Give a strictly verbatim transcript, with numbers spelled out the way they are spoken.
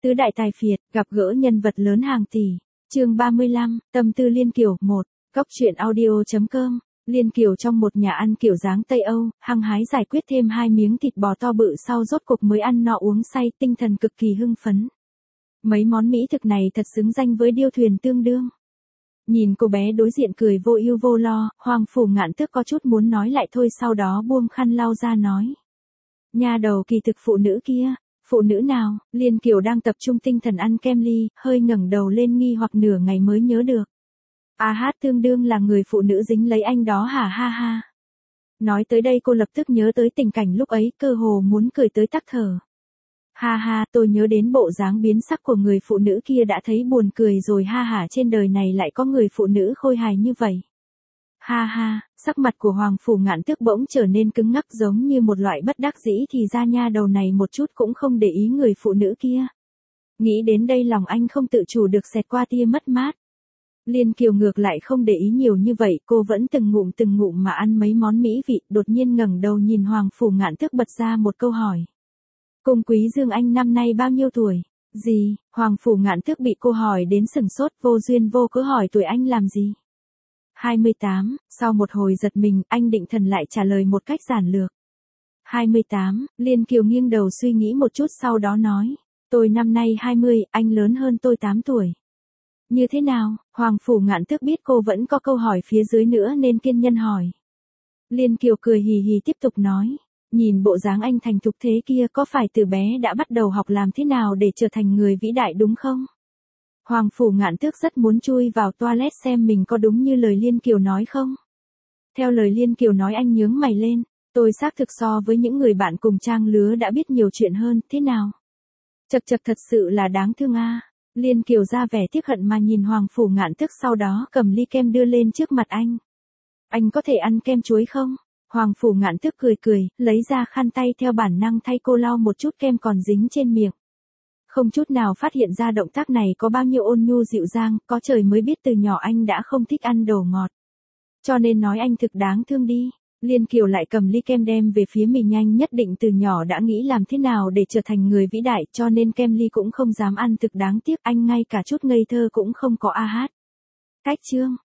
Tứ đại tài phiệt, gặp gỡ nhân vật lớn hàng tỷ. Chương ba mươi lăm, tâm tư Liên Kiều. Một. Góc truyện audio chấm com. Liên Kiều trong một nhà ăn kiểu dáng Tây Âu, hăng hái giải quyết thêm hai miếng thịt bò to bự sau rốt cục mới ăn no uống say, tinh thần cực kỳ hưng phấn. Mấy món mỹ thực này thật xứng danh với điêu thuyền tương đương. Nhìn cô bé đối diện cười vô ưu vô lo, Hoàng Phủ Ngạn Tước có chút muốn nói lại thôi, sau đó buông khăn lau ra nói. Nha đầu kỳ thực phụ nữ kia. Phụ nữ nào? Liên Kiều đang tập trung tinh thần ăn kem ly, hơi ngẩng đầu lên nghi hoặc nửa ngày mới nhớ được. A hát tương đương là người phụ nữ dính lấy anh đó hả, ha ha. Nói tới đây cô lập tức nhớ tới tình cảnh lúc ấy, cơ hồ muốn cười tới tắc thở. Ha ha, tôi nhớ đến bộ dáng biến sắc của người phụ nữ kia đã thấy buồn cười rồi, ha hả, trên đời này lại có người phụ nữ khôi hài như vậy. Ha ha, sắc mặt của Hoàng Phủ Ngạn Tước bỗng trở nên cứng ngắc giống như một loại bất đắc dĩ, thì ra nha đầu này một chút cũng không để ý người phụ nữ kia. Nghĩ đến đây lòng anh không tự chủ được xẹt qua tia mất mát. Liên Kiều ngược lại không để ý nhiều như vậy, cô vẫn từng ngụm từng ngụm mà ăn mấy món mỹ vị, đột nhiên ngẩng đầu nhìn Hoàng Phủ Ngạn Tước bật ra một câu hỏi. Cung Quý Dương anh năm nay bao nhiêu tuổi? Gì? Hoàng Phủ Ngạn Tước bị cô hỏi đến sừng sốt, vô duyên vô cớ hỏi tuổi anh làm gì? hai mươi tám, sau một hồi giật mình, anh định thần lại trả lời một cách giản lược. hai mươi tám, Liên Kiều nghiêng đầu suy nghĩ một chút sau đó nói. Tôi năm nay hai mươi, anh lớn hơn tôi tám tuổi. Như thế nào? Hoàng Phủ Ngạn Tước biết cô vẫn có câu hỏi phía dưới nữa nên kiên nhẫn hỏi. Liên Kiều cười hì hì tiếp tục nói. Nhìn bộ dáng anh thành thục thế kia, có phải từ bé đã bắt đầu học làm thế nào để trở thành người vĩ đại đúng không? Hoàng Phủ Ngạn Tước rất muốn chui vào toilet xem mình có đúng như lời Liên Kiều nói không. Theo lời Liên Kiều nói, anh nhướng mày lên. Tôi xác thực so với những người bạn cùng trang lứa đã biết nhiều chuyện hơn, thế nào? Chật chật, thật sự là đáng thương a. À. Liên Kiều ra vẻ tiếc hận mà nhìn Hoàng Phủ Ngạn Tước, sau đó cầm ly kem đưa lên trước mặt anh. Anh có thể ăn kem chuối không? Hoàng Phủ Ngạn Tước cười cười, lấy ra khăn tay theo bản năng thay cô lau một chút kem còn dính trên miệng. Không chút nào phát hiện ra động tác này có bao nhiêu ôn nhu dịu dàng, có trời mới biết từ nhỏ anh đã không thích ăn đồ ngọt. Cho nên nói anh thực đáng thương đi. Liên Kiều lại cầm ly kem đem về phía mình, nhanh nhất định từ nhỏ đã nghĩ làm thế nào để trở thành người vĩ đại, cho nên kem ly cũng không dám ăn, thực đáng tiếc, anh ngay cả chút ngây thơ cũng không có, a hát. Cách chương.